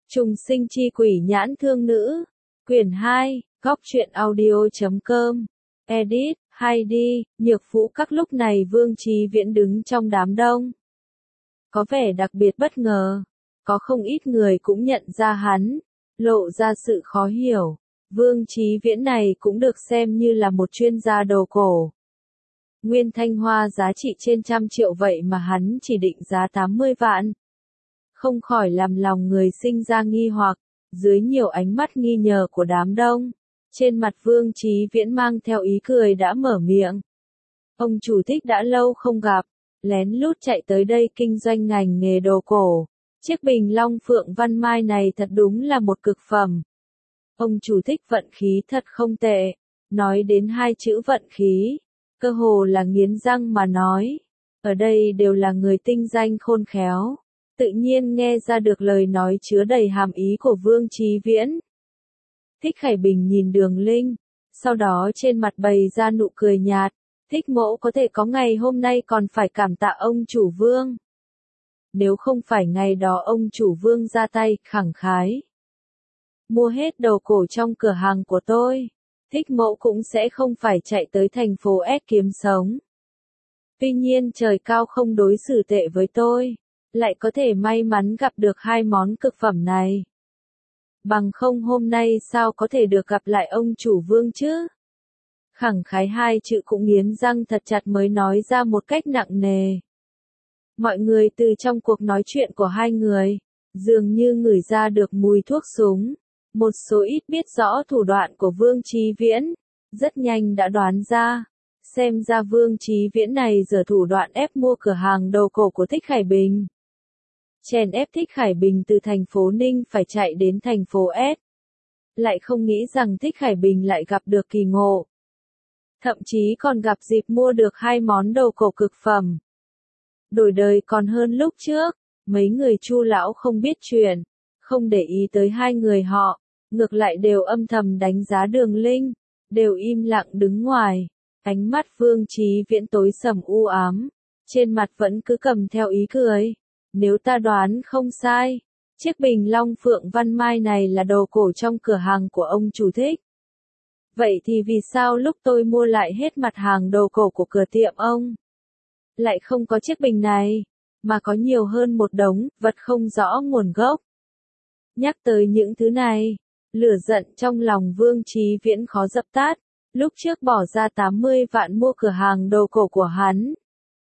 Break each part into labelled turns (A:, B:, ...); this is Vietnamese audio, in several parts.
A: Trùng sinh chi quỷ nhãn thương nữ. Quyển 2, góc truyện audio.com. Edit, hay đi, Nhược Vũ Các. Lúc này Vương Chí Viễn đứng trong đám đông. Có vẻ đặc biệt bất ngờ. Có không ít người cũng nhận ra hắn, lộ ra sự khó hiểu. Vương Chí Viễn này cũng được xem như là một chuyên gia đồ cổ. Nguyên thanh hoa giá trị trên 100 triệu vậy mà hắn chỉ định giá 80 vạn. Không khỏi làm lòng người sinh ra nghi hoặc, dưới nhiều ánh mắt nghi ngờ của đám đông. Trên mặt Vương Chí Viễn mang theo ý cười đã mở miệng. Ông chủ Thích đã lâu không gặp, lén lút chạy tới đây kinh doanh ngành nghề đồ cổ. Chiếc bình long phượng văn mai này thật đúng là một cực phẩm. Ông chủ Thích vận khí thật không tệ. Nói đến hai chữ vận khí, cơ hồ là nghiến răng mà nói. Ở đây đều là người tinh danh khôn khéo, tự nhiên nghe ra được lời nói chứa đầy hàm ý của Vương Chí Viễn. Thích Khải Bình nhìn Đường Linh, sau đó trên mặt bày ra nụ cười nhạt. Thích mỗ có thể có ngày hôm nay còn phải cảm tạ ông chủ Vương. Nếu không phải ngày đó ông chủ Vương ra tay khẳng khái mua hết đồ cổ trong cửa hàng của tôi, Thích mẫu cũng sẽ không phải chạy tới thành phố S kiếm sống. Tuy nhiên trời cao không đối xử tệ với tôi, lại có thể may mắn gặp được hai món cực phẩm này. Bằng không hôm nay sao có thể được gặp lại ông chủ Vương chứ? Khẳng khái hai chữ cũng nghiến răng thật chặt mới nói ra một cách nặng nề. Mọi người từ trong cuộc nói chuyện của hai người, dường như ngửi ra được mùi thuốc súng. Một số ít biết rõ thủ đoạn của Vương Chí Viễn, rất nhanh đã đoán ra. Xem ra Vương Chí Viễn này giở thủ đoạn ép mua cửa hàng đồ cổ của Thích Khải Bình. Chèn ép Thích Khải Bình từ thành phố Ninh phải chạy đến thành phố S. Lại không nghĩ rằng Thích Khải Bình lại gặp được kỳ ngộ. Thậm chí còn gặp dịp mua được hai món đồ cổ cực phẩm. Đổi đời còn hơn lúc trước, mấy người Chu lão không biết chuyện, không để ý tới hai người họ, ngược lại đều âm thầm đánh giá Đường Linh, đều im lặng đứng ngoài. Ánh mắt Vương Chí Viễn tối sầm u ám, trên mặt vẫn cứ cầm theo ý cười. Nếu ta đoán không sai, chiếc bình long phượng văn mai này là đồ cổ trong cửa hàng của ông chủ Thích. Vậy thì vì sao lúc tôi mua lại hết mặt hàng đồ cổ của cửa tiệm ông, lại không có chiếc bình này, mà có nhiều hơn một đống vật không rõ nguồn gốc? Nhắc tới những thứ này, lửa giận trong lòng Vương Chí Viễn khó dập tắt. Lúc trước bỏ ra 80 vạn mua cửa hàng đồ cổ của hắn.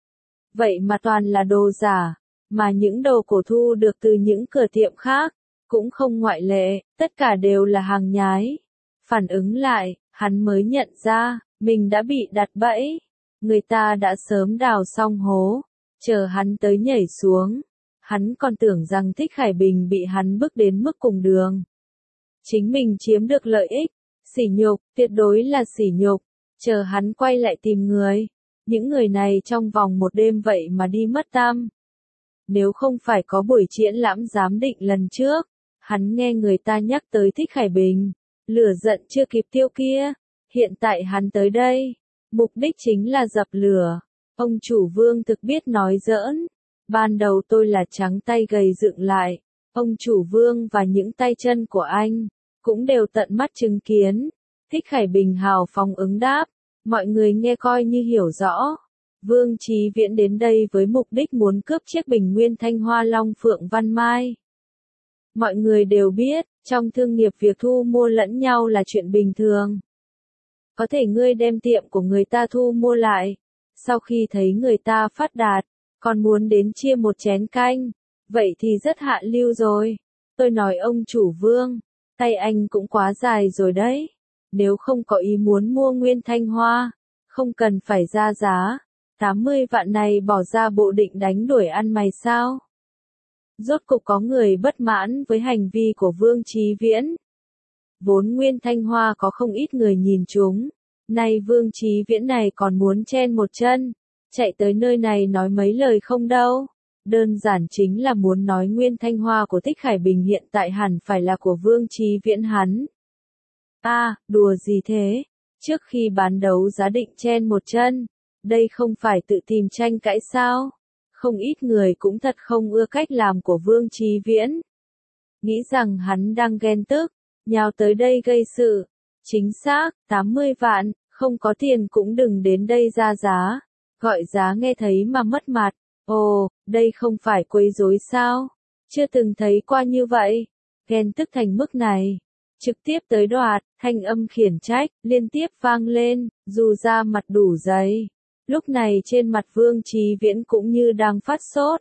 A: Vậy mà toàn là đồ giả, mà những đồ cổ thu được từ những cửa tiệm khác, cũng không ngoại lệ, tất cả đều là hàng nhái. Phản ứng lại, hắn mới nhận ra, mình đã bị đặt bẫy. Người ta đã sớm đào xong hố, chờ hắn tới nhảy xuống. Hắn còn tưởng rằng Thích Khải Bình bị hắn bức đến mức cùng đường. Chính mình chiếm được lợi ích, sỉ nhục, tuyệt đối là sỉ nhục, chờ hắn quay lại tìm người. Những người này trong vòng một đêm vậy mà đi mất tăm. Nếu không phải có buổi triển lãm giám định lần trước, hắn nghe người ta nhắc tới Thích Khải Bình, lửa giận chưa kịp tiêu kia, hiện tại hắn tới đây, mục đích chính là dập lửa. Ông chủ Vương thực biết nói giỡn, ban đầu tôi là trắng tay gầy dựng lại, ông chủ Vương và những tay chân của anh cũng đều tận mắt chứng kiến. Thích Khải Bình hào phóng ứng đáp, mọi người nghe coi như hiểu rõ. Vương Chí Viễn đến đây với mục đích muốn cướp chiếc bình nguyên thanh hoa long phượng văn mai. Mọi người đều biết, trong thương nghiệp việc thu mua lẫn nhau là chuyện bình thường. Có thể ngươi đem tiệm của người ta thu mua lại, sau khi thấy người ta phát đạt, còn muốn đến chia một chén canh, vậy thì rất hạ lưu rồi. Tôi nói ông chủ Vương, tay anh cũng quá dài rồi đấy. Nếu không có ý muốn mua nguyên thanh hoa, không cần phải ra giá 80 vạn này bỏ ra bộ định đánh đuổi ăn mày sao? Rốt cục có người bất mãn với hành vi của Vương Chí Viễn. Vốn nguyên thanh hoa có không ít người nhìn chúng, nay Vương Chí Viễn này còn muốn chen một chân, chạy tới nơi này nói mấy lời không đâu. Đơn giản chính là muốn nói nguyên thanh hoa của Thích Khải Bình hiện tại hẳn phải là của Vương Chí Viễn hắn. Đùa gì thế? Trước khi bán đấu giá định chen một chân, đây không phải tự tìm tranh cãi sao? Không ít người cũng thật không ưa cách làm của Vương Chí Viễn. nghĩ rằng hắn đang ghen tức, nhào tới đây gây sự. Chính xác, 80 vạn, không có tiền cũng đừng đến đây ra giá. Gọi giá nghe thấy mà mất mặt. Ồ, đây không phải quấy rối sao? Chưa từng thấy qua như vậy. Ghen tức thành mức này. Trực tiếp tới đoạt, thanh âm khiển trách, liên tiếp vang lên, dù ra mặt đủ dày. Lúc này trên mặt Vương Chí Viễn cũng như đang phát sốt.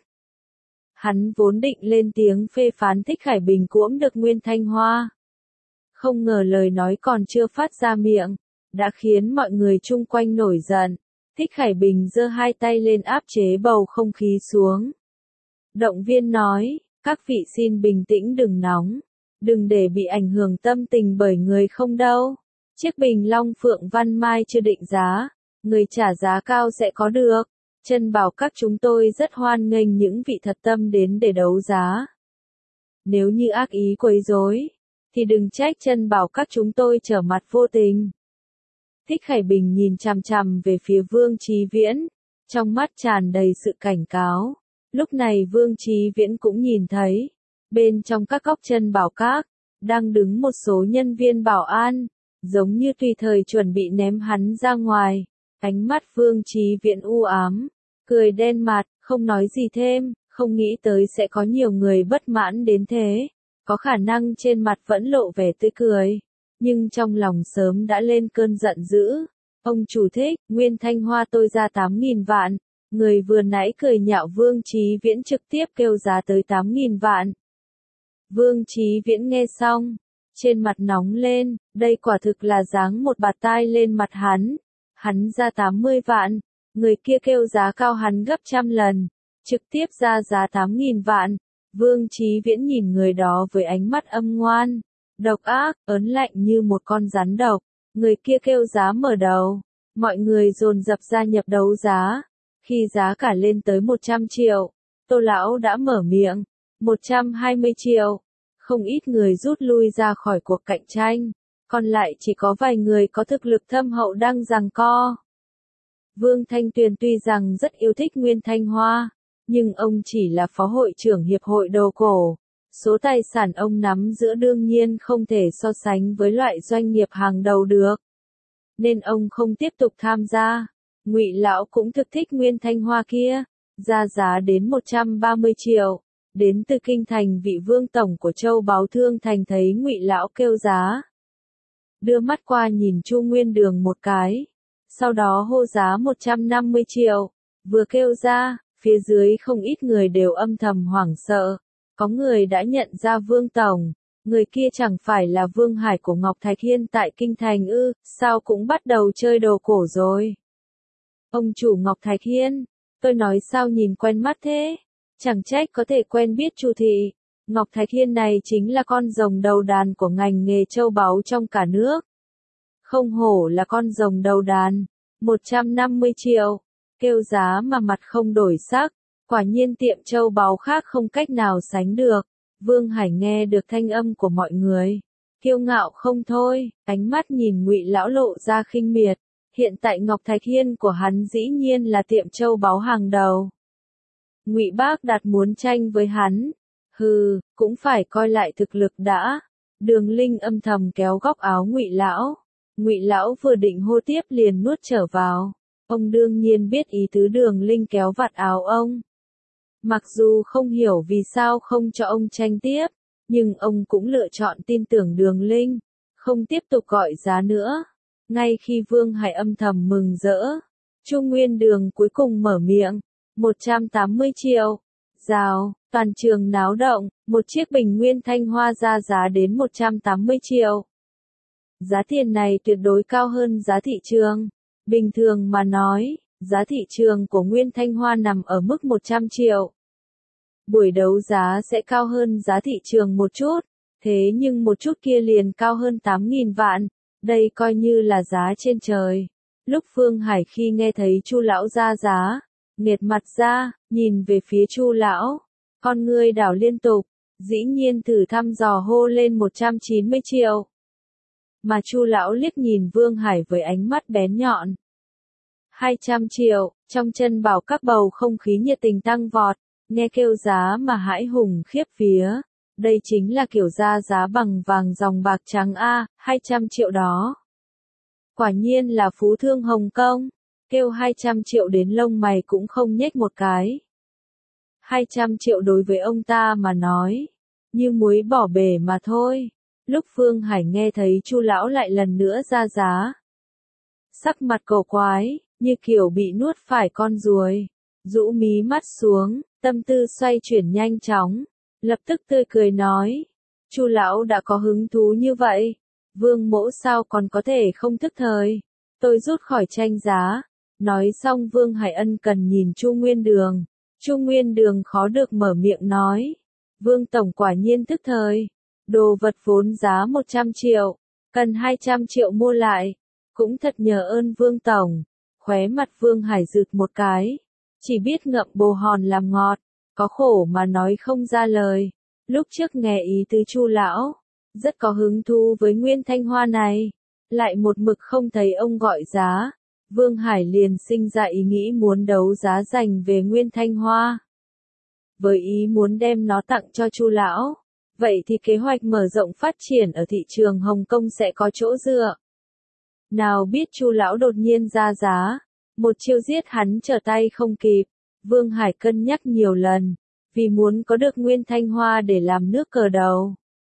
A: Hắn vốn định lên tiếng phê phán Thích Khải Bình cuỗm được Nguyên Thanh Hoa. Không ngờ lời nói còn chưa phát ra miệng, đã khiến mọi người chung quanh nổi giận. Thích Khải Bình giơ hai tay lên áp chế bầu không khí xuống. Động viên nói, các vị xin bình tĩnh đừng nóng, đừng để bị ảnh hưởng tâm tình bởi người không đâu. Chiếc bình Long Phượng Văn Mai chưa định giá, người trả giá cao sẽ có được. Chân bảo các chúng tôi rất hoan nghênh những vị thật tâm đến để đấu giá. Nếu như ác ý quấy rối, thì đừng trách chân bảo các chúng tôi trở mặt vô tình. Thích Khải Bình nhìn chằm chằm về phía Vương Chí Viễn, trong mắt tràn đầy sự cảnh cáo. Lúc này Vương Chí Viễn cũng nhìn thấy, bên trong các góc chân bảo các, đang đứng một số nhân viên bảo an, giống như tùy thời chuẩn bị ném hắn ra ngoài. Ánh mắt Vương Chí Viễn u ám, cười đen mặt, không nói gì thêm, không nghĩ tới sẽ có nhiều người bất mãn đến thế. Có khả năng trên mặt vẫn lộ vẻ tươi cười, nhưng trong lòng sớm đã lên cơn giận dữ. Ông chủ Thích, Nguyên Thanh Hoa tôi ra 8.000 vạn. Người vừa nãy cười nhạo Vương Chí Viễn trực tiếp kêu giá tới 8.000 vạn. Vương Chí Viễn nghe xong, trên mặt nóng lên, đây quả thực là giáng một bạt tai lên mặt hắn. Hắn ra 80 vạn, người kia kêu giá cao hắn gấp trăm lần, trực tiếp ra giá 8.000 vạn. Vương Chí Viễn nhìn người đó với ánh mắt âm ngoan, độc ác, ớn lạnh như một con rắn độc. Người kia kêu giá mở đầu, mọi người dồn dập gia nhập đấu giá. Khi giá cả lên tới 100 triệu, Tô Lão đã mở miệng, 120 triệu. Không ít người rút lui ra khỏi cuộc cạnh tranh, còn lại chỉ có vài người có thực lực thâm hậu đang giằng co. Vương Thanh Tuyền tuy rằng rất yêu thích Nguyên Thanh Hoa, nhưng ông chỉ là phó hội trưởng hiệp hội đồ cổ. Số tài sản ông nắm giữ đương nhiên không thể so sánh với loại doanh nghiệp hàng đầu được. Nên ông không tiếp tục tham gia. Ngụy Lão cũng thực thích Nguyên Thanh Hoa kia, ra giá đến 130 triệu. Đến từ kinh thành vị vương tổng của Châu Báu Thương Thành thấy Ngụy Lão kêu giá, đưa mắt qua nhìn Chu Nguyên Đường một cái, sau đó hô giá 150 triệu. Vừa kêu ra, phía dưới không ít người đều âm thầm hoảng sợ. Có người đã nhận ra Vương tổng, người kia chẳng phải là Vương Hải của Ngọc Thạch Hiên tại kinh thành ư? Sao cũng bắt đầu chơi đồ cổ rồi? Ông chủ Ngọc Thạch Hiên, tôi nói sao nhìn quen mắt thế? Chẳng trách có thể quen biết Chu thị. Ngọc Thạch Hiên này chính là con rồng đầu đàn của ngành nghề châu báu trong cả nước. Không hổ là con rồng đầu đàn, 150 triệu, kêu giá mà mặt không đổi sắc, quả nhiên tiệm châu báu khác không cách nào sánh được. Vương Hải nghe được thanh âm của mọi người, kiêu ngạo không thôi, ánh mắt nhìn Ngụy Lão lộ ra khinh miệt. Hiện tại Ngọc Thạch Hiên của hắn dĩ nhiên là tiệm châu báu hàng đầu. Ngụy Bác Đạt muốn tranh với hắn, hừ, cũng phải coi lại thực lực đã. Đường Linh âm thầm kéo góc áo Ngụy Lão. Ngụy Lão vừa định hô tiếp liền nuốt trở vào. Ông đương nhiên biết ý tứ Đường Linh kéo vạt áo ông. Mặc dù không hiểu vì sao không cho ông tranh tiếp, nhưng ông cũng lựa chọn tin tưởng Đường Linh, không tiếp tục gọi giá nữa. Ngay khi Vương Hải âm thầm mừng rỡ, Chu Nguyên Đường cuối cùng mở miệng, 180 triệu. Rào, toàn trường náo động, một chiếc bình Nguyên Thanh Hoa ra giá đến 180 triệu. Giá tiền này tuyệt đối cao hơn giá thị trường. Bình thường mà nói, giá thị trường của Nguyên Thanh Hoa nằm ở mức 100 triệu. Buổi đấu giá sẽ cao hơn giá thị trường một chút, thế nhưng một chút kia liền cao hơn 8.000 vạn. Đây coi như là giá trên trời. Lúc Phương Hải khi nghe thấy Chu Lão ra giá, nghiệt mặt ra, nhìn về phía Chu Lão, con ngươi đảo liên tục, dĩ nhiên thử thăm dò hô lên 190 triệu. Mà Chu Lão liếc nhìn Vương Hải với ánh mắt bén nhọn. 200 triệu, trong chân bảo các bầu không khí nhiệt tình tăng vọt, nghe kêu giá mà hãi hùng khiếp vía. Đây chính là kiểu ra giá bằng vàng dòng bạc trắng a, 200 triệu đó. Quả nhiên là phú thương Hồng Kông, kêu 200 triệu đến lông mày cũng không nhếch một cái. 200 triệu đối với ông ta mà nói, như muối bỏ bể mà thôi. Lúc Phương Hải nghe thấy Chu lão lại lần nữa ra giá, sắc mặt cổ quái, như kiểu bị nuốt phải con ruồi, rũ mí mắt xuống, tâm tư xoay chuyển nhanh chóng, lập tức tươi cười nói, Chu lão đã có hứng thú như vậy, Vương mỗ sao còn có thể không thức thời, tôi rút khỏi tranh giá. Nói xong Vương Hải ân cần nhìn Chu Nguyên Đường, Chu Nguyên Đường khó được mở miệng nói, Vương tổng quả nhiên thức thời, đồ vật vốn giá 100 triệu, cần 200 triệu mua lại, cũng thật nhờ ơn Vương tổng. Khóe mặt Vương Hải rực một cái, chỉ biết ngậm bồ hòn làm ngọt, có khổ mà nói không ra lời. Lúc trước nghe ý tứ Chu lão, rất có hứng thú với Nguyên Thanh Hoa này, lại một mực không thấy ông gọi giá, Vương Hải liền sinh ra ý nghĩ muốn đấu giá dành về Nguyên Thanh Hoa. Với ý muốn đem nó tặng cho Chu lão, vậy thì kế hoạch mở rộng phát triển ở thị trường Hồng Kông sẽ có chỗ dựa. Nào biết Chu lão đột nhiên ra giá, một chiêu giết hắn trở tay không kịp. Vương Hải cân nhắc nhiều lần, vì muốn có được Nguyên Thanh Hoa để làm nước cờ đầu.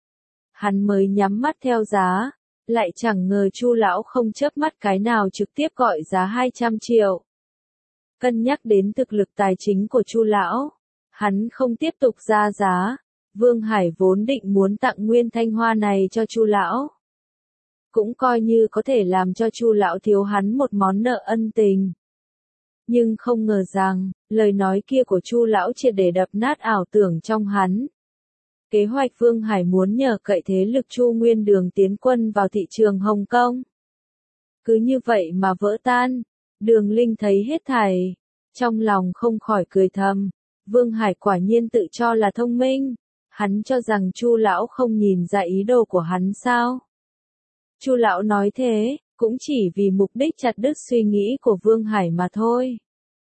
A: Hắn mới nhắm mắt theo giá, lại chẳng ngờ Chu lão không chớp mắt cái nào trực tiếp gọi giá 200 triệu. Cân nhắc đến thực lực tài chính của Chu lão, hắn không tiếp tục ra giá. Vương Hải vốn định muốn tặng Nguyên Thanh Hoa này cho Chu lão, cũng coi như có thể làm cho Chu lão thiếu hắn một món nợ ân tình. Nhưng không ngờ rằng, lời nói kia của Chu lão triệt để đập nát ảo tưởng trong hắn. Kế hoạch Vương Hải muốn nhờ cậy thế lực Chu Nguyên Đường tiến quân vào thị trường Hồng Kông. Cứ như vậy mà vỡ tan. Đường Linh thấy hết thảy, trong lòng không khỏi cười thầm. Vương Hải quả nhiên tự cho là thông minh. Hắn cho rằng Chu lão không nhìn ra ý đồ của hắn sao? Chu lão nói thế, cũng chỉ vì mục đích chặt đứt suy nghĩ của Vương Hải mà thôi.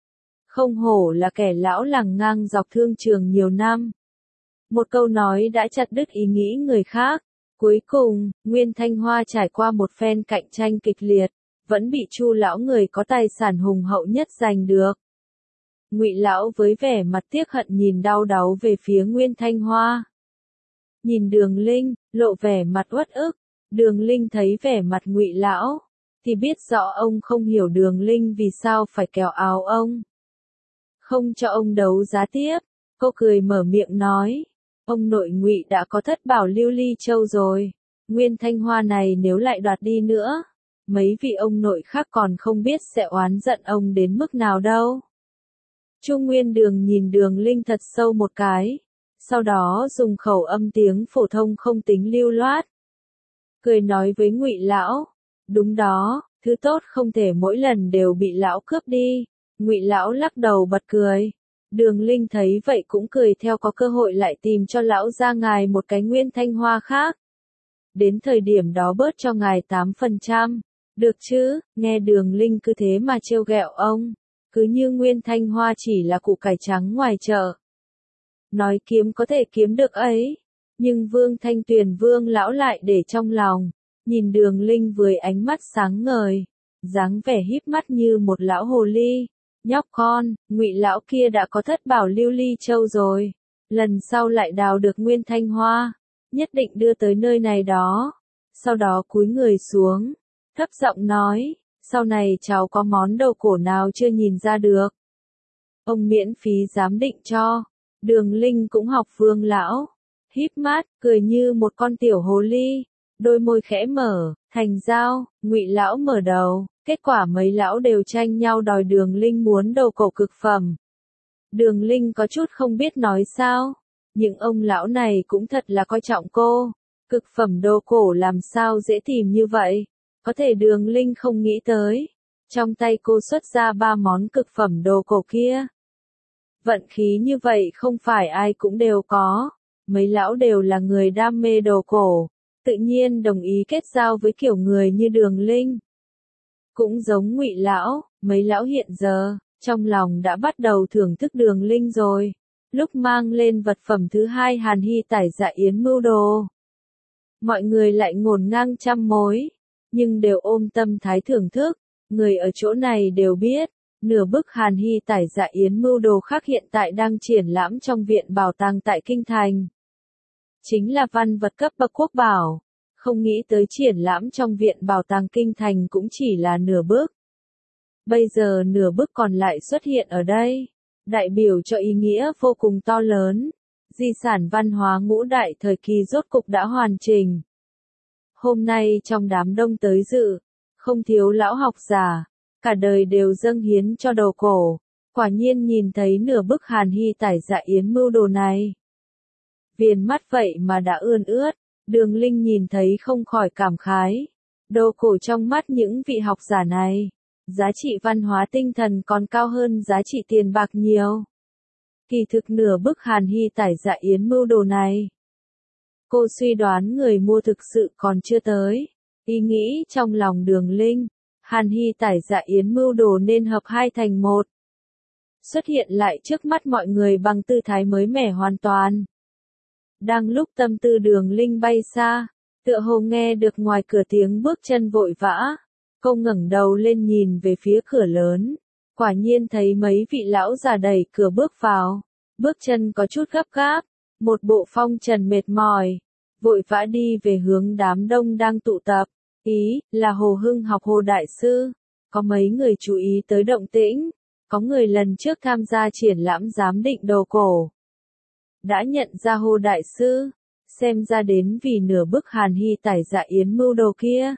A: Không hổ là kẻ lão lằng ngang dọc thương trường nhiều năm. Một câu nói đã chặt đứt ý nghĩ người khác. Cuối cùng, Nguyên Thanh Hoa trải qua một phen cạnh tranh kịch liệt, vẫn bị Chu lão người có tài sản hùng hậu nhất giành được. Ngụy lão với vẻ mặt tiếc hận nhìn đau đáu về phía Nguyên Thanh Hoa. Nhìn Đường Linh, lộ vẻ mặt uất ức. Đường Linh thấy vẻ mặt Ngụy lão, thì biết rõ ông không hiểu Đường Linh vì sao phải kéo áo ông, không cho ông đấu giá tiếp. Cô cười mở miệng nói, ông nội Ngụy đã có thất bảo lưu ly châu rồi, Nguyên Thanh Hoa này nếu lại đoạt đi nữa, mấy vị ông nội khác còn không biết sẽ oán giận ông đến mức nào đâu. Chu Nguyên Đường nhìn Đường Linh thật sâu một cái, sau đó dùng khẩu âm tiếng phổ thông không tính lưu loát, cười nói với Ngụy lão, đúng đó, thứ tốt không thể mỗi lần đều bị lão cướp đi. Ngụy lão lắc đầu bật cười. Đường Linh thấy vậy cũng cười theo, có cơ hội lại tìm cho lão gia ngài một cái Nguyên Thanh Hoa khác. Đến thời điểm đó bớt cho ngài 8%, được chứ? Nghe Đường Linh cứ thế mà trêu ghẹo ông, cứ như Nguyên Thanh Hoa chỉ là củ cải trắng ngoài chợ. Nói kiếm có thể kiếm được ấy, nhưng Vương Thanh Tuyền Vương lão lại để trong lòng, nhìn Đường Linh với ánh mắt sáng ngời, dáng vẻ híp mắt như một lão hồ ly. Nhóc con, Ngụy lão kia đã có thất bảo lưu ly châu rồi, lần sau lại đào được Nguyên Thanh Hoa, nhất định đưa tới nơi này đó. Sau đó cúi người xuống, thấp giọng nói, sau này cháu có món đồ cổ nào chưa nhìn ra được, ông miễn phí giám định cho. Đường Linh cũng học Vương lão, híp mắt, cười như một con tiểu hồ ly, đôi môi khẽ mở, thành giao. Ngụy lão mở đầu, kết quả mấy lão đều tranh nhau đòi Đường Linh muốn đồ cổ cực phẩm. Đường Linh có chút không biết nói sao, những ông lão này cũng thật là coi trọng cô. Cực phẩm đồ cổ làm sao dễ tìm như vậy, có thể Đường Linh không nghĩ tới. Trong tay cô xuất ra 3 món cực phẩm đồ cổ kia. Vận khí như vậy không phải ai cũng đều có, mấy lão đều là người đam mê đồ cổ, tự nhiên đồng ý kết giao với kiểu người như Đường Linh. Cũng giống Ngụy lão, mấy lão hiện giờ, trong lòng đã bắt đầu thưởng thức Đường Linh rồi. lúc mang lên vật phẩm thứ hai Hàn Hy tải dạ yến mưu đồ. Mọi người lại ngổn ngang trăm mối, nhưng đều ôm tâm thái thưởng thức, người ở chỗ này đều biết, nửa bức Hàn Hy tải dạ yến mưu đồ khác hiện tại đang triển lãm trong viện bảo tàng tại Kinh Thành. Chính là văn vật cấp bậc quốc bảo, không nghĩ tới triển lãm trong viện bảo tàng Kinh Thành cũng chỉ là nửa bức. Bây giờ nửa bức còn lại xuất hiện ở đây, đại biểu cho ý nghĩa vô cùng to lớn. Di sản văn hóa ngũ đại thời kỳ rốt cục đã hoàn chỉnh. Hôm nay trong đám đông tới dự, không thiếu lão học giả, cả đời đều dâng hiến cho đồ cổ, quả nhiên nhìn thấy nửa bức Hàn Hy tải dạ yến mưu đồ này. Viền mắt vậy mà đã ươn ướt, Đường Linh nhìn thấy không khỏi cảm khái. Đồ cổ trong mắt những vị học giả này, giá trị văn hóa tinh thần còn cao hơn giá trị tiền bạc nhiều. Kỳ thực nửa bức Hàn Hy tải dạ yến mưu đồ này, cô suy đoán người mua thực sự còn chưa tới. Ý nghĩ trong lòng Đường Linh, Hàn Hy tải dạ yến mưu đồ nên hợp hai thành một. Xuất hiện lại trước mắt mọi người bằng tư thái mới mẻ hoàn toàn. Đang lúc tâm tư Đường Linh bay xa, tựa hồ nghe được ngoài cửa tiếng bước chân vội vã. Cô ngẩng đầu lên nhìn về phía cửa lớn, quả nhiên thấy mấy vị lão già đẩy cửa bước vào, bước chân có chút gấp gáp, một bộ phong trần mệt mỏi, vội vã đi về hướng đám đông đang tụ tập, ý là Hồ Hưng học Hồ Đại Sư. Có mấy người chú ý tới động tĩnh, có người lần trước tham gia triển lãm giám định đồ cổ. Đã nhận ra Hồ Đại Sư, xem ra đến vì nửa bức Hàn Hy tải dạ yến mưu đồ kia.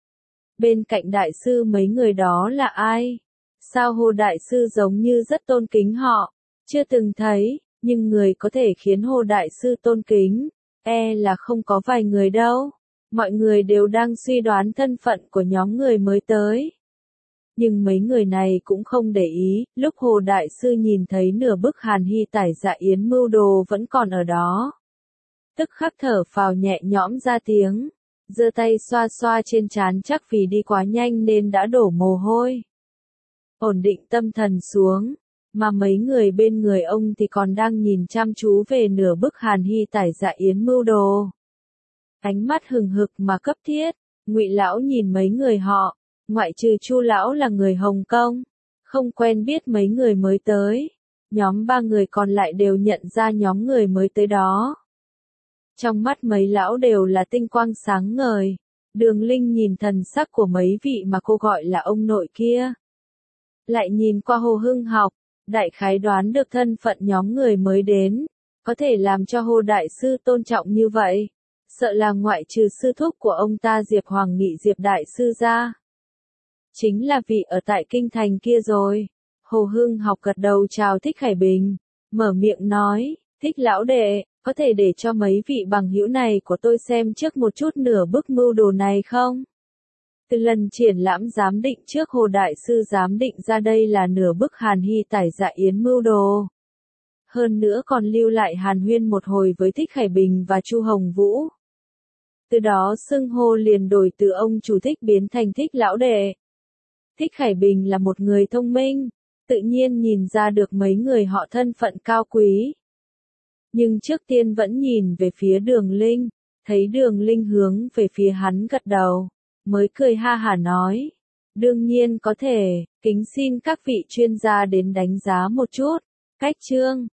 A: Bên cạnh đại sư mấy người đó là ai? Sao Hồ Đại Sư giống như rất tôn kính họ? Chưa từng thấy, nhưng người có thể khiến Hồ Đại Sư tôn kính, là không có vài người đâu. Mọi người đều đang suy đoán thân phận của nhóm người mới tới. Nhưng mấy người này cũng không để ý, lúc Hồ Đại Sư nhìn thấy nửa bức Hàn Hy tải dạ yến mưu đồ vẫn còn ở đó. Tức khắc thở phào nhẹ nhõm ra tiếng, giơ tay xoa xoa trên trán chắc vì đi quá nhanh nên đã đổ mồ hôi. Ổn định tâm thần xuống, mà mấy người bên người ông thì còn đang nhìn chăm chú về nửa bức Hàn Hy tải dạ yến mưu đồ. Ánh mắt hừng hực mà cấp thiết, Ngụy lão nhìn mấy người họ, ngoại trừ Chu lão là người Hồng Kông, không quen biết mấy người mới tới. Nhóm ba người còn lại đều nhận ra nhóm người mới tới đó. Trong mắt mấy lão đều là tinh quang sáng ngời. Đường Linh nhìn thần sắc của mấy vị mà cô gọi là ông nội kia. Lại nhìn qua Hồ Hưng học, đại khái đoán được thân phận nhóm người mới đến. Có thể làm cho Hồ Đại Sư tôn trọng như vậy. Sợ là ngoại trừ sư thúc của ông ta Diệp Hoàng Nghị Diệp Đại Sư ra. Chính là vị ở tại Kinh Thành kia rồi. Hồ Hưng học gật đầu chào Thích Khải Bình. Mở miệng nói, Thích lão đệ, có thể để cho mấy vị bằng hữu này của tôi xem trước một chút nửa bức mưu đồ này không? Từ lần triển lãm giám định trước Hồ Đại Sư giám định ra đây là nửa bức Hàn Hy tải dạ yến mưu đồ. Hơn nữa còn lưu lại hàn huyên một hồi với Thích Khải Bình và Chu Hồng Vũ. Từ đó xưng hô liền đổi từ ông chủ Thích biến thành Thích lão đệ. Thích Khải Bình là một người thông minh, tự nhiên nhìn ra được mấy người họ thân phận cao quý. Nhưng trước tiên vẫn nhìn về phía Đường Linh, thấy Đường Linh hướng về phía hắn gật đầu, mới cười ha hả nói. Đương nhiên có thể, kính xin các vị chuyên gia đến đánh giá một chút. Cách chương